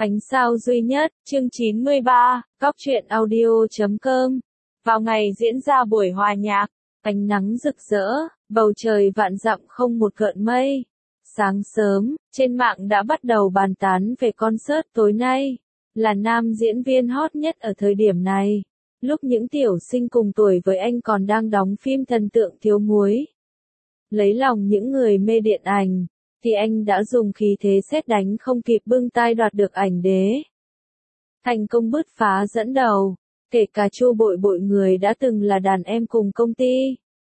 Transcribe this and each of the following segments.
Ánh sao duy nhất, chương 93, góc truyện audio.com. Vào ngày diễn ra buổi hòa nhạc, ánh nắng rực rỡ, bầu trời vạn dặm không một gợn mây. Sáng sớm, trên mạng đã bắt đầu bàn tán về concert tối nay. Là nam diễn viên hot nhất ở thời điểm này. Lúc những tiểu sinh cùng tuổi với anh còn đang đóng phim thần tượng thiếu muối. Lấy lòng những người mê điện ảnh, thì anh đã dùng khí thế sét đánh không kịp bưng tai đoạt được ảnh đế. Thành công bứt phá dẫn đầu, kể cả Chu Bội Bội người đã từng là đàn em cùng công ty.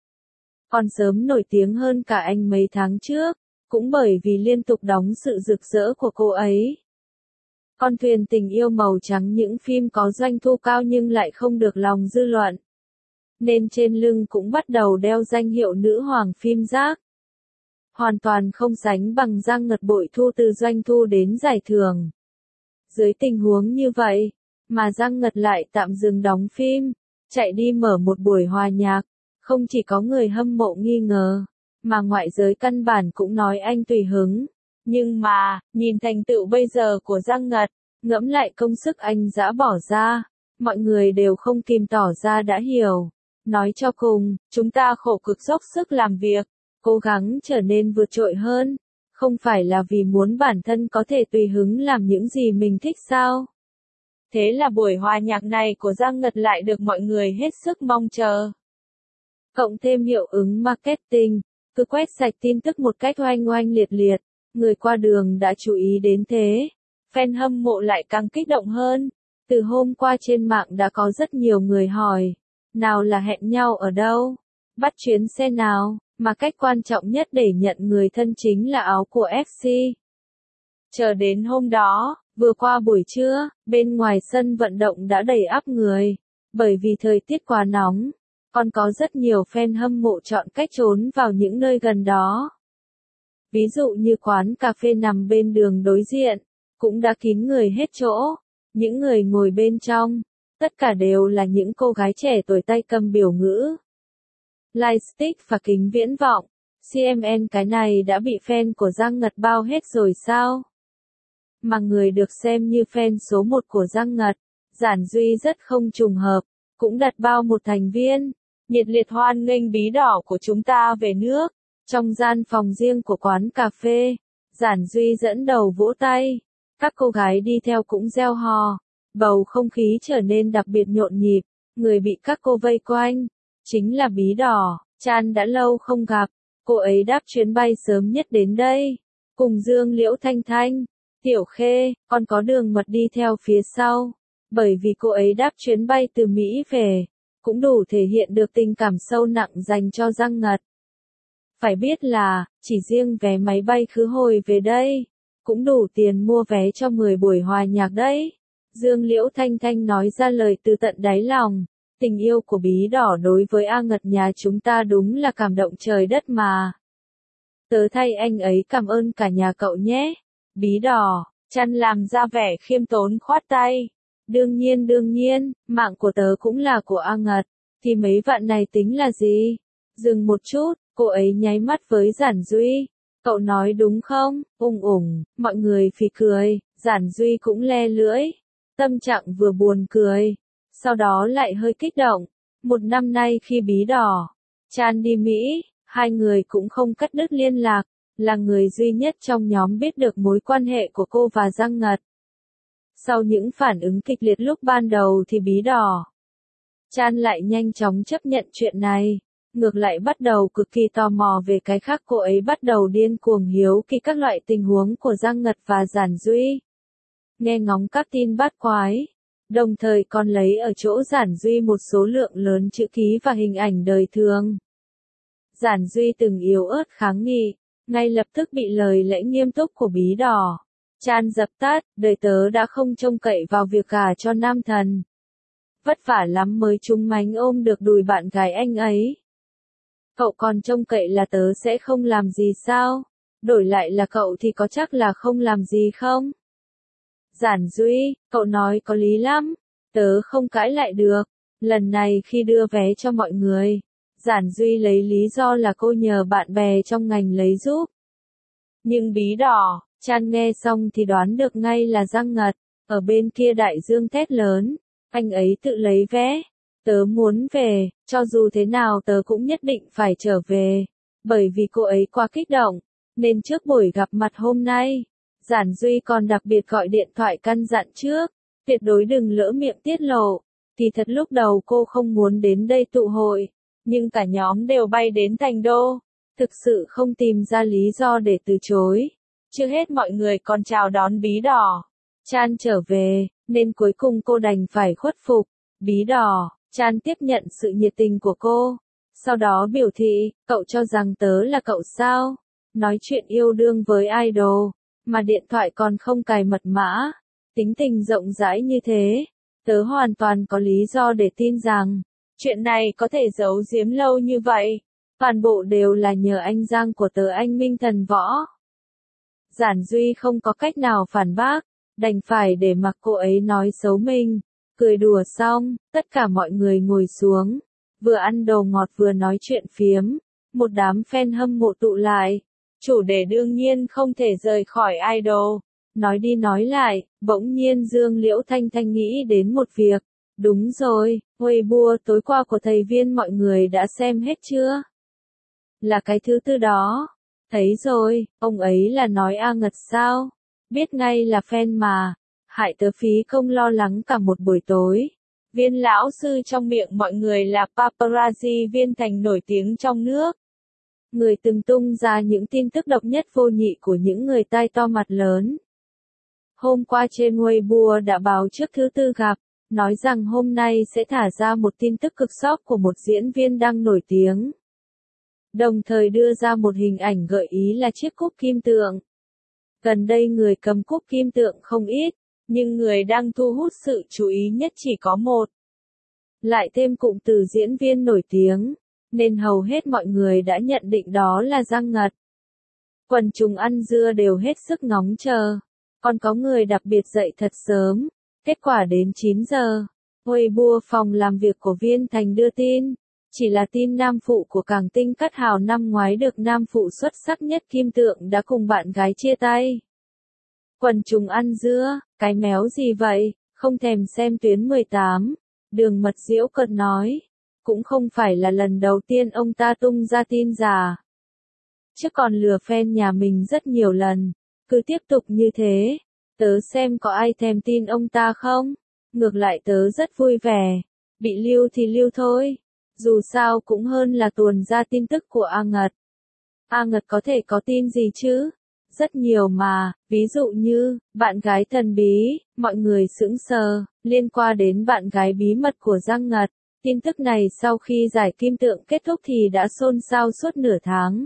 Còn sớm nổi tiếng hơn cả anh mấy tháng trước, cũng bởi vì liên tục đóng sự rực rỡ của cô ấy. Con thuyền tình yêu màu trắng những phim có doanh thu cao nhưng lại không được lòng dư luận. Nên trên lưng cũng bắt đầu đeo danh hiệu nữ hoàng phim rác. Hoàn toàn không sánh bằng Giang Ngật bội thu từ doanh thu đến giải thưởng. Dưới tình huống như vậy, mà Giang Ngật lại tạm dừng đóng phim, chạy đi mở một buổi hòa nhạc, không chỉ có người hâm mộ nghi ngờ, mà ngoại giới căn bản cũng nói anh tùy hứng. Nhưng mà, nhìn thành tựu bây giờ của Giang Ngật, ngẫm lại công sức anh đã bỏ ra, mọi người đều không kìm tỏ ra đã hiểu. Nói cho cùng, chúng ta khổ cực dốc sức làm việc, cố gắng trở nên vượt trội hơn, không phải là vì muốn bản thân có thể tùy hứng làm những gì mình thích sao? Thế là buổi hòa nhạc này của Giang Ngật lại được mọi người hết sức mong chờ. Cộng thêm hiệu ứng marketing, cứ quét sạch tin tức một cách oanh oanh liệt liệt, người qua đường đã chú ý đến thế, fan hâm mộ lại càng kích động hơn. Từ hôm qua trên mạng đã có rất nhiều người hỏi, nào là hẹn nhau ở đâu, bắt chuyến xe nào, mà cách quan trọng nhất để nhận người thân chính là áo của FC. Chờ đến hôm đó, vừa qua buổi trưa, bên ngoài sân vận động đã đầy ắp người, bởi vì thời tiết quá nóng, còn có rất nhiều fan hâm mộ chọn cách trốn vào những nơi gần đó. Ví dụ như quán cà phê nằm bên đường đối diện, cũng đã kín người hết chỗ, những người ngồi bên trong, tất cả đều là những cô gái trẻ tuổi tay cầm biểu ngữ. Lightstick và kính viễn vọng, CMN cái này đã bị fan của Giang Ngật bao hết rồi sao? Mà người được xem như fan số 1 của Giang Ngật, Giản Duy rất không trùng hợp, cũng đặt bao một thành viên, nhiệt liệt hoan nghênh bí đỏ của chúng ta về nước. Trong gian phòng riêng của quán cà phê, Giản Duy dẫn đầu vỗ tay, các cô gái đi theo cũng reo hò, bầu không khí trở nên đặc biệt nhộn nhịp, người bị các cô vây quanh, chính là bí đỏ. Chan đã lâu không gặp, cô ấy đáp chuyến bay sớm nhất đến đây, cùng Dương Liễu Thanh Thanh, Tiểu Khê, còn có Đường Mật đi theo phía sau, bởi vì cô ấy đáp chuyến bay từ Mỹ về, cũng đủ thể hiện được tình cảm sâu nặng dành cho Giang Ngật. Phải biết là, chỉ riêng vé máy bay khứ hồi về đây, cũng đủ tiền mua vé cho 10 buổi hòa nhạc đấy. Dương Liễu Thanh Thanh nói ra lời từ tận đáy lòng, tình yêu của bí đỏ đối với A Ngật nhà chúng ta đúng là cảm động trời đất mà. Tớ thay anh ấy cảm ơn cả nhà cậu nhé. Bí đỏ, Chan làm ra vẻ khiêm tốn khoát tay. Đương nhiên, mạng của tớ cũng là của A Ngật, thì mấy vạn này tính là gì? Dừng một chút, cô ấy nháy mắt với Giản Duy. Cậu nói đúng không? Mọi người phì cười, Giản Duy cũng le lưỡi. Tâm trạng vừa buồn cười, sau đó lại hơi kích động. Một năm nay khi bí đỏ, Chan đi Mỹ, hai người cũng không cắt đứt liên lạc, là người duy nhất trong nhóm biết được mối quan hệ của cô và Giang Ngật. Sau những phản ứng kịch liệt lúc ban đầu thì bí đỏ, Chan lại nhanh chóng chấp nhận chuyện này, ngược lại bắt đầu cực kỳ tò mò về cái khác. Cô ấy bắt đầu điên cuồng hiếu kỳ các loại tình huống của Giang Ngật và Giản Duy. Nghe ngóng các tin bát quái, đồng thời còn lấy ở chỗ Giản Duy một số lượng lớn chữ ký và hình ảnh đời thường. Giản Duy từng yếu ớt kháng nghị, ngay lập tức bị lời lẽ nghiêm túc của bí đỏ Chan dập tắt. Đời tớ đã không trông cậy vào việc gả cho nam thần. Vất vả lắm mới trúng mánh ôm được đùi bạn gái anh ấy. Cậu còn trông cậy là tớ sẽ không làm gì sao? Đổi lại là cậu thì có chắc là không làm gì không? Giản Duy, cậu nói có lý lắm, tớ không cãi lại được. Lần này khi đưa vé cho mọi người, Giản Duy lấy lý do là cô nhờ bạn bè trong ngành lấy giúp. Nhưng bí đỏ, Chan nghe xong thì đoán được ngay là Giang Ngật. Ở bên kia đại dương thét lớn, anh ấy tự lấy vé. Tớ muốn về, cho dù thế nào tớ cũng nhất định phải trở về. Bởi vì cô ấy quá kích động, nên trước buổi gặp mặt hôm nay, Giản Duy còn đặc biệt gọi điện thoại căn dặn trước, tuyệt đối đừng lỡ miệng tiết lộ. Thì thật lúc đầu cô không muốn đến đây tụ hội, nhưng cả nhóm đều bay đến Thành Đô, thực sự không tìm ra lý do để từ chối. Chưa hết mọi người còn chào đón Bí Đỏ Chan trở về, nên cuối cùng cô đành phải khuất phục. Bí Đỏ Chan tiếp nhận sự nhiệt tình của cô, sau đó biểu thị, cậu cho rằng tớ là cậu sao? Nói chuyện yêu đương với idol, mà điện thoại còn không cài mật mã, tính tình rộng rãi như thế. Tớ hoàn toàn có lý do để tin rằng, chuyện này có thể giấu giếm lâu như vậy. Toàn bộ đều là nhờ anh Giang của tớ, anh Minh Thần Võ. Giản Duy không có cách nào phản bác, đành phải để mặc cô ấy nói xấu mình. Cười đùa xong, tất cả mọi người ngồi xuống, vừa ăn đồ ngọt vừa nói chuyện phiếm. Một đám fan hâm mộ tụ lại. Chủ đề đương nhiên không thể rời khỏi idol. Nói đi nói lại, bỗng nhiên Dương Liễu Thanh Thanh nghĩ đến một việc. Đúng rồi, Weibo tối qua của thầy Viên mọi người đã xem hết chưa? Là cái thứ tư đó. Thấy rồi, ông ấy là nói A Ngật sao? Biết ngay là fan mà. Hại tớ phí công lo lắng cả một buổi tối. Viên lão sư trong miệng mọi người là paparazzi Viên Thành nổi tiếng trong nước. Người từng tung ra những tin tức độc nhất vô nhị của những người tai to mặt lớn. Hôm qua trên Weibo đã báo trước thứ tư gặp, nói rằng hôm nay sẽ thả ra một tin tức cực sốc của một diễn viên đang nổi tiếng. Đồng thời đưa ra một hình ảnh gợi ý là chiếc cúp kim tượng. Gần đây người cầm cúp kim tượng không ít, nhưng người đang thu hút sự chú ý nhất chỉ có một. Lại thêm cụm từ diễn viên nổi tiếng, nên hầu hết mọi người đã nhận định đó là Giang Ngật. Quần chúng ăn dưa đều hết sức ngóng chờ. Còn có người đặc biệt dậy thật sớm. Kết quả đến 9 giờ. Weibo phòng làm việc của Viên Thành đưa tin. Chỉ là tin nam phụ của Cảng Tinh Cát Hào năm ngoái được nam phụ xuất sắc nhất Kim Tượng đã cùng bạn gái chia tay. Quần chúng ăn dưa, cái méo gì vậy, không thèm xem tuyến 18. Đường Mật giễu cợt nói. Cũng không phải là lần đầu tiên ông ta tung ra tin giả. Chứ còn lừa fan nhà mình rất nhiều lần. Cứ tiếp tục như thế, tớ xem có ai thèm tin ông ta không? Ngược lại tớ rất vui vẻ. Bị lưu thì lưu thôi. Dù sao cũng hơn là tuồn ra tin tức của A Ngật. A Ngật có thể có tin gì chứ? Rất nhiều mà, ví dụ như, bạn gái thần bí, mọi người sững sờ, liên quan đến bạn gái bí mật của Giang Ngật. Tin tức này sau khi giải Kim Tượng kết thúc thì đã xôn xao suốt nửa tháng.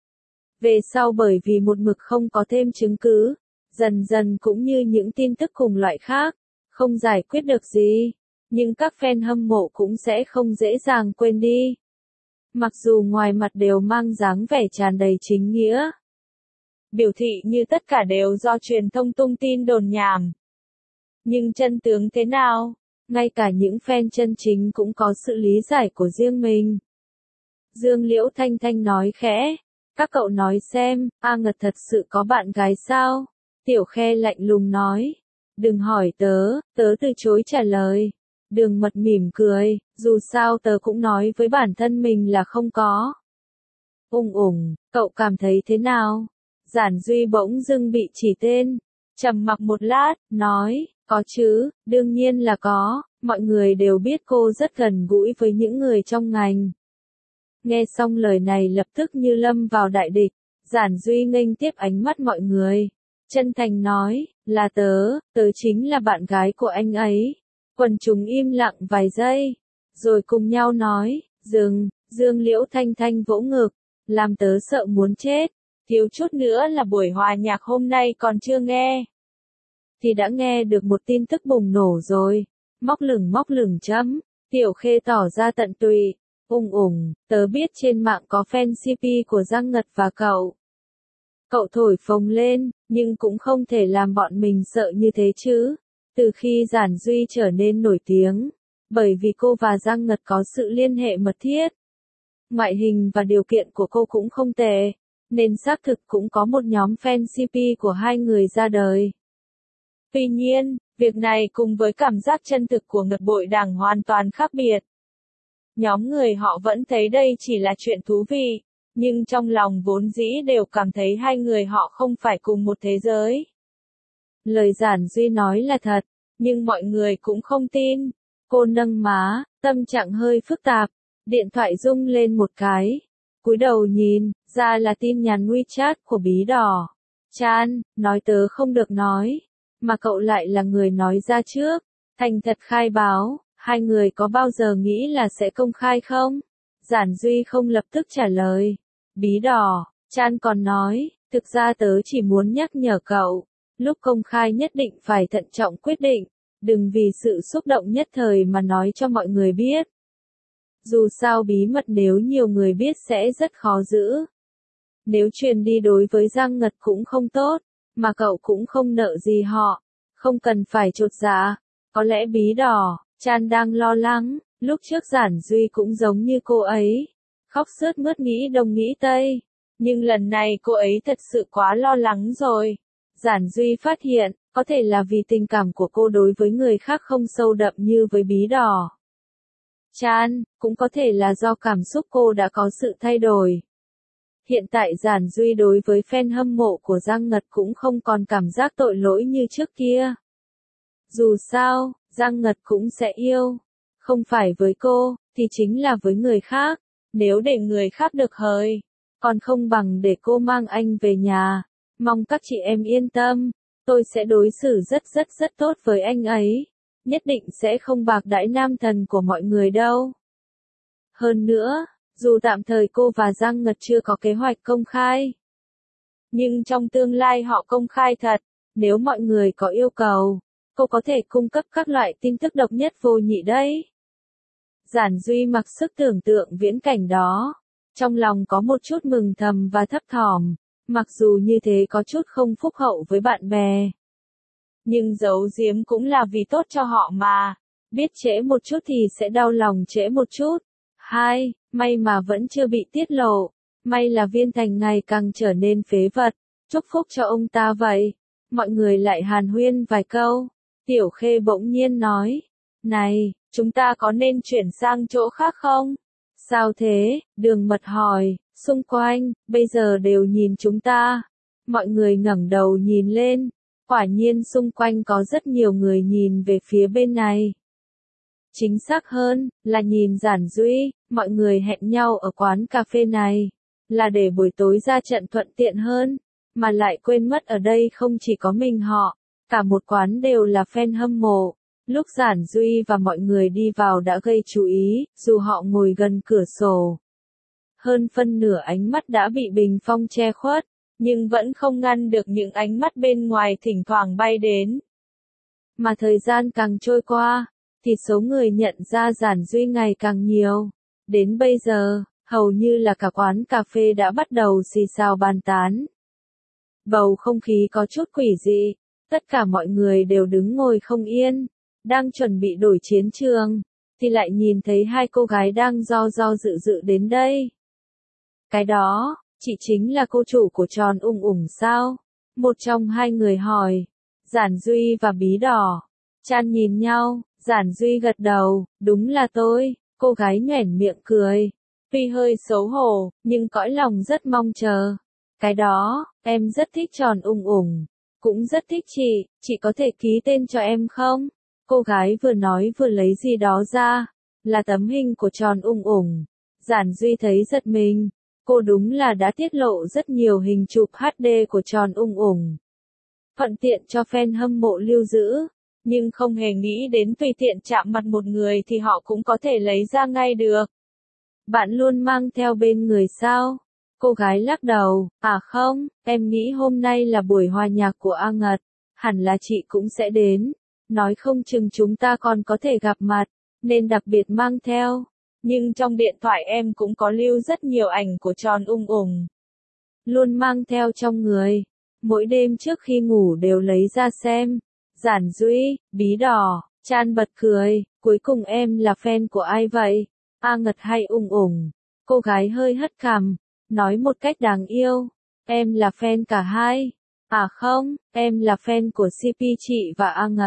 Về sau bởi vì một mực không có thêm chứng cứ, dần dần cũng như những tin tức cùng loại khác, không giải quyết được gì, nhưng các fan hâm mộ cũng sẽ không dễ dàng quên đi. Mặc dù ngoài mặt đều mang dáng vẻ tràn đầy chính nghĩa, biểu thị như tất cả đều do truyền thông tung tin đồn nhảm. Nhưng chân tướng thế nào? Ngay cả những fan chân chính cũng có sự lý giải của riêng mình. Dương Liễu Thanh Thanh nói khẽ. Các cậu nói xem, A Ngật thật sự có bạn gái sao? Tiểu Khe lạnh lùng nói. Đừng hỏi tớ, tớ từ chối trả lời. Đường Mật mỉm cười, dù sao tớ cũng nói với bản thân mình là không có. Cậu cảm thấy thế nào? Giản Duy bỗng dưng bị chỉ tên. Trầm mặc một lát, nói, có chứ, đương nhiên là có, mọi người đều biết cô rất gần gũi với những người trong ngành. Nghe xong lời này lập tức như lâm vào đại địch, Giản Duy nghênh tiếp ánh mắt mọi người. Chân thành nói, là tớ chính là bạn gái của anh ấy. Quần chúng im lặng vài giây, rồi cùng nhau nói, Dương Liễu Thanh Thanh vỗ ngực, làm tớ sợ muốn chết. Thiếu chút nữa là buổi hòa nhạc hôm nay còn chưa nghe. Thì đã nghe được một tin tức bùng nổ rồi. Móc lửng chấm. Tiểu Khê tỏ ra tận tụy. Tớ biết trên mạng có fan CP của Giang Ngật và cậu. Cậu thổi phồng lên, nhưng cũng không thể làm bọn mình sợ như thế chứ. Từ khi Giản Duy trở nên nổi tiếng, bởi vì cô và Giang Ngật có sự liên hệ mật thiết. Ngoại hình và điều kiện của cô cũng không tệ, nên xác thực cũng có một nhóm fan CP của hai người ra đời. Tuy nhiên, Việc này cùng với cảm giác chân thực của Ngật Bội Đằng hoàn toàn khác biệt. Nhóm người họ vẫn thấy đây chỉ là chuyện thú vị, nhưng trong lòng vốn dĩ đều cảm thấy hai người họ không phải cùng một thế giới. Lời Giản Duy nói là thật, nhưng mọi người cũng không tin. Cô nâng má, tâm trạng hơi phức tạp, điện thoại rung lên một cái. Cúi đầu nhìn, ra là tin nhắn WeChat của Bí Đỏ. Chan, nói tớ không được nói, mà cậu lại là người nói ra trước. Thành thật khai báo, hai người có bao giờ nghĩ là sẽ công khai không? Giản Duy không lập tức trả lời. Bí Đỏ, Chan còn nói, thực ra tớ chỉ muốn nhắc nhở cậu, lúc công khai nhất định phải thận trọng quyết định, đừng vì sự xúc động nhất thời mà nói cho mọi người biết. Dù sao bí mật nếu nhiều người biết sẽ rất khó giữ. Nếu truyền đi đối với Giang Ngật cũng không tốt, mà cậu cũng không nợ gì họ, không cần phải chột dạ. Có lẽ Bí Đỏ, Chan đang lo lắng, lúc trước Giản Duy cũng giống như cô ấy, khóc sướt mướt nghĩ đông nghĩ tây, nhưng lần này cô ấy thật sự quá lo lắng rồi. Giản Duy phát hiện, có thể là vì tình cảm của cô đối với người khác không sâu đậm như với Bí Đỏ. Chan, cũng có thể là do cảm xúc cô đã có sự thay đổi. Hiện tại Giản Duy đối với fan hâm mộ của Giang Ngật cũng không còn cảm giác tội lỗi như trước kia. Dù sao, Giang Ngật cũng sẽ yêu. Không phải với cô, thì chính là với người khác. Nếu để người khác được hời, còn không bằng để cô mang anh về nhà. Mong các chị em yên tâm, tôi sẽ đối xử rất tốt với anh ấy. Nhất định sẽ không bạc đãi nam thần của mọi người đâu. Hơn nữa, dù tạm thời cô và Giang Ngật chưa có kế hoạch công khai, nhưng trong tương lai họ công khai thật, nếu mọi người có yêu cầu, cô có thể cung cấp các loại tin tức độc nhất vô nhị đấy. Giản Duy mặc sức tưởng tượng viễn cảnh đó, trong lòng có một chút mừng thầm và thấp thỏm, mặc dù như thế có chút không phúc hậu với bạn bè. Nhưng giấu giếm cũng là vì tốt cho họ mà, biết trễ một chút thì sẽ đau lòng trễ một chút. May mà vẫn chưa bị tiết lộ, may là Viên Thành ngày càng trở nên phế vật, chúc phúc cho ông ta vậy. Mọi người lại hàn huyên vài câu, Tiểu Khê bỗng nhiên nói, này, chúng ta có nên chuyển sang chỗ khác không? Sao thế? Đường Mật hỏi, xung quanh, bây giờ đều nhìn chúng ta. Mọi người ngẩng đầu nhìn lên, quả nhiên xung quanh có rất nhiều người nhìn về phía bên này. Chính xác hơn, là nhìn Giản Duy, mọi người hẹn nhau ở quán cà phê này, là để buổi tối ra trận thuận tiện hơn, mà lại quên mất ở đây không chỉ có mình họ, cả một quán đều là fan hâm mộ. Lúc Giản Duy và mọi người đi vào đã gây chú ý, dù họ ngồi gần cửa sổ. Hơn phân nửa ánh mắt đã bị bình phong che khuất, nhưng vẫn không ngăn được những ánh mắt bên ngoài thỉnh thoảng bay đến. Mà thời gian càng trôi qua, thì số người nhận ra Giản Duy ngày càng nhiều. Đến bây giờ, hầu như là cả quán cà phê đã bắt đầu xì xào bàn tán. Bầu không khí có chút quỷ dị, tất cả mọi người đều đứng ngồi không yên, đang chuẩn bị đổi chiến trường, thì lại nhìn thấy hai cô gái đang do dự đến đây. Cái đó, chị chính là cô chủ của Tròn Ung Ủng sao? Một trong hai người hỏi. Giản Duy và Bí Đỏ. Chan nhìn nhau, Giản Duy gật đầu, đúng là tôi. Cô gái nhoẻn miệng cười. Tuy hơi xấu hổ, nhưng cõi lòng rất mong chờ. Cái đó, em rất thích Tròn Ung Ủng. Cũng rất thích chị có thể ký tên cho em không? Cô gái vừa nói vừa lấy gì đó ra. Là tấm hình của Tròn Ung Ủng. Giản Duy thấy giật mình. Cô đúng là đã tiết lộ rất nhiều hình chụp HD của Tròn Ung Ủng. Thuận tiện cho fan hâm mộ lưu giữ, nhưng không hề nghĩ đến tùy tiện chạm mặt một người thì họ cũng có thể lấy ra ngay được. Bạn luôn mang theo bên người sao? Cô gái lắc đầu, à không, em nghĩ hôm nay là buổi hòa nhạc của A Ngật, hẳn là chị cũng sẽ đến, nói không chừng chúng ta còn có thể gặp mặt, nên đặc biệt mang theo. Nhưng trong điện thoại em cũng có lưu rất nhiều ảnh của Tròn Ung Ủng. Luôn mang theo trong người. Mỗi đêm trước khi ngủ đều lấy ra xem. Giản Duy, Bí Đỏ, Chan bật cười. Cuối cùng em là fan của ai vậy? A Ngật hay Ung Ủng? Cô gái hơi hất cằm, nói một cách đáng yêu. Em là fan cả hai. À không, em là fan của CP chị và A Ngật.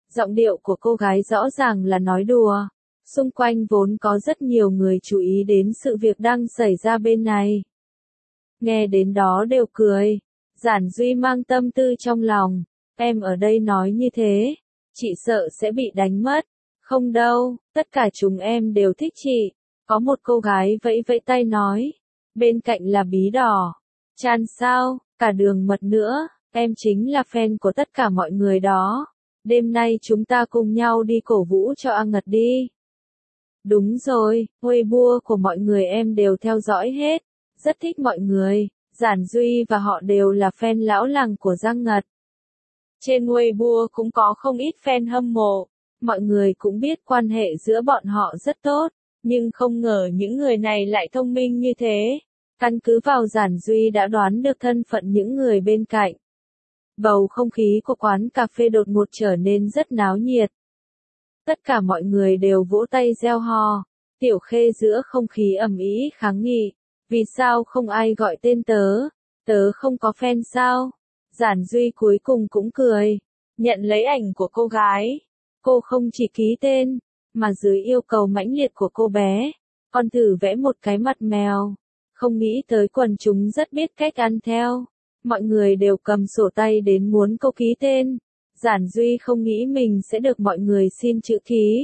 Giọng điệu của cô gái rõ ràng là nói đùa. Xung quanh vốn có rất nhiều người chú ý đến sự việc đang xảy ra bên này. Nghe đến đó đều cười. Giản Duy mang tâm tư trong lòng. Em ở đây nói như thế, chị sợ sẽ bị đánh mất. Không đâu, tất cả chúng em đều thích chị. Có một cô gái vẫy vẫy tay nói. Bên cạnh là Bí Đỏ. Chan sao, cả Đường Mật nữa, em chính là fan của tất cả mọi người đó. Đêm nay chúng ta cùng nhau đi cổ vũ cho A Ngật đi. Đúng rồi, Weibo của mọi người em đều theo dõi hết. Rất thích mọi người, Giản Duy và họ đều là fan lão làng của Giang Ngật. Trên Weibo cũng có không ít fan hâm mộ. Mọi người cũng biết quan hệ giữa bọn họ rất tốt, nhưng không ngờ những người này lại thông minh như thế. Căn cứ vào Giản Duy đã đoán được thân phận những người bên cạnh. Bầu không khí của quán cà phê đột ngột trở nên rất náo nhiệt. Tất cả mọi người đều vỗ tay reo hò. Tiểu Khê giữa không khí ầm ĩ kháng nghị. Vì sao không ai gọi tên tớ? Tớ không có fan sao? Giản Duy cuối cùng cũng cười. Nhận lấy ảnh của cô gái. Cô không chỉ ký tên, mà dưới yêu cầu mãnh liệt của cô bé, còn thử vẽ một cái mặt mèo. Không nghĩ tới quần chúng rất biết cách ăn theo. Mọi người đều cầm sổ tay đến muốn cô ký tên. Giản Duy không nghĩ mình sẽ được mọi người xin chữ ký.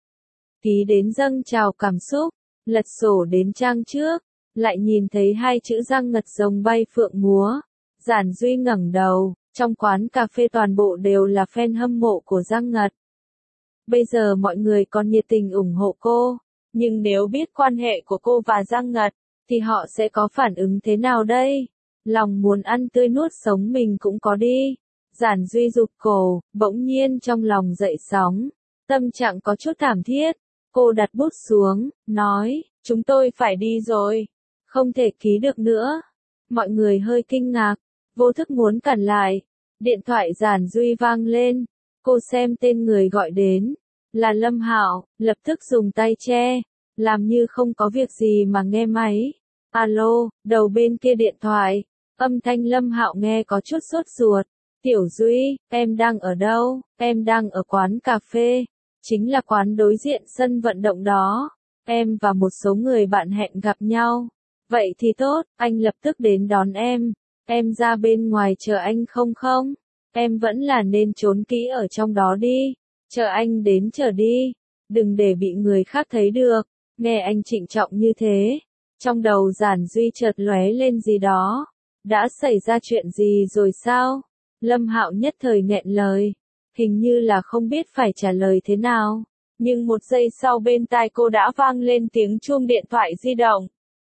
Ký đến dâng trào cảm xúc, lật sổ đến trang trước, lại nhìn thấy hai chữ Giang Ngật rồng bay phượng múa. Giản Duy ngẩng đầu, trong quán cà phê toàn bộ đều là fan hâm mộ của Giang Ngật. Bây giờ mọi người còn nhiệt tình ủng hộ cô, nhưng nếu biết quan hệ của cô và Giang Ngật, thì họ sẽ có phản ứng thế nào đây? Lòng muốn ăn tươi nuốt sống mình cũng có đi. Giản Duy rụt cổ, bỗng nhiên trong lòng dậy sóng. Tâm trạng có chút thảm thiết. Cô đặt bút xuống, nói, chúng tôi phải đi rồi. Không thể ký được nữa. Mọi người hơi kinh ngạc, vô thức muốn cản lại. Điện thoại Giản Duy vang lên. Cô xem tên người gọi đến. Là Lâm Hạo, lập tức dùng tay che. Làm như không có việc gì mà nghe máy. Alo, đầu bên kia điện thoại. Âm thanh Lâm Hạo nghe có chút sốt ruột. Tiểu Duy, em đang ở đâu? Em đang ở quán cà phê. Chính là quán đối diện sân vận động đó. Em và một số người bạn hẹn gặp nhau. Vậy thì tốt, anh lập tức đến đón em. Em ra bên ngoài chờ anh không? Em vẫn là nên trốn kỹ ở trong đó đi. Chờ anh đến chờ đi. Đừng để bị người khác thấy được. Nghe anh trịnh trọng như thế. Trong đầu Giản Duy chợt lóe lên gì đó. Đã xảy ra chuyện gì rồi sao? Lâm Hạo nhất thời nghẹn lời. Hình như là không biết phải trả lời thế nào. Nhưng một giây sau bên tai cô đã vang lên tiếng chuông điện thoại di động.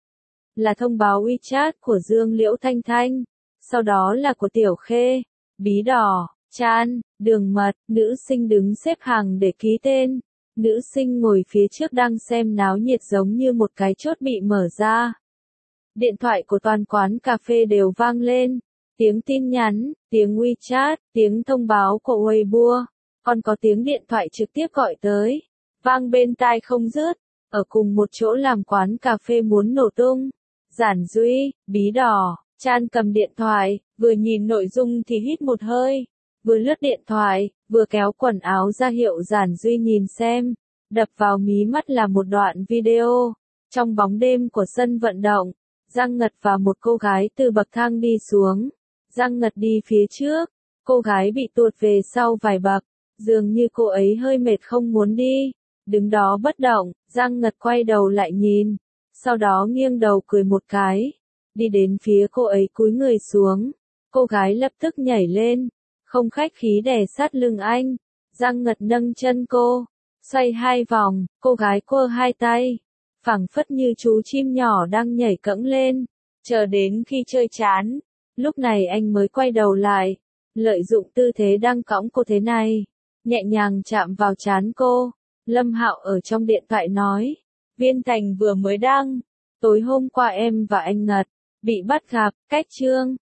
Là thông báo WeChat của Dương Liễu Thanh Thanh. Sau đó là của Tiểu Khê, Bí Đỏ, Chan, Đường Mật. Nữ sinh đứng xếp hàng để ký tên. Nữ sinh ngồi phía trước đang xem náo nhiệt giống như một cái chốt bị mở ra. Điện thoại của toàn quán cà phê đều vang lên. Tiếng tin nhắn, tiếng WeChat, tiếng thông báo của Weibo, còn có tiếng điện thoại trực tiếp gọi tới. Vang bên tai không dứt. Ở cùng một chỗ làm quán cà phê muốn nổ tung. Giản Duy, Bí Đỏ, Chan cầm điện thoại, vừa nhìn nội dung thì hít một hơi. Vừa lướt điện thoại, vừa kéo quần áo ra hiệu Giản Duy nhìn xem. Đập vào mí mắt là một đoạn video. Trong bóng đêm của sân vận động, Giang Ngật và một cô gái từ bậc thang đi xuống. Giang Ngật đi phía trước, cô gái bị tuột về sau vài bậc, dường như cô ấy hơi mệt không muốn đi. Đứng đó bất động, Giang Ngật quay đầu lại nhìn, sau đó nghiêng đầu cười một cái, đi đến phía cô ấy cúi người xuống. Cô gái lập tức nhảy lên, không khách khí đè sát lưng anh. Giang Ngật nâng chân cô, xoay hai vòng, cô gái quơ hai tay, phảng phất như chú chim nhỏ đang nhảy cẫng lên, chờ đến khi chơi chán. Lúc này anh mới quay đầu lại, lợi dụng tư thế đang cõng cô thế này, nhẹ nhàng chạm vào trán cô. Lâm Hạo ở trong điện thoại nói, Viên Thành vừa mới đăng, tối hôm qua em và anh Ngật bị bắt gặp, cách chương.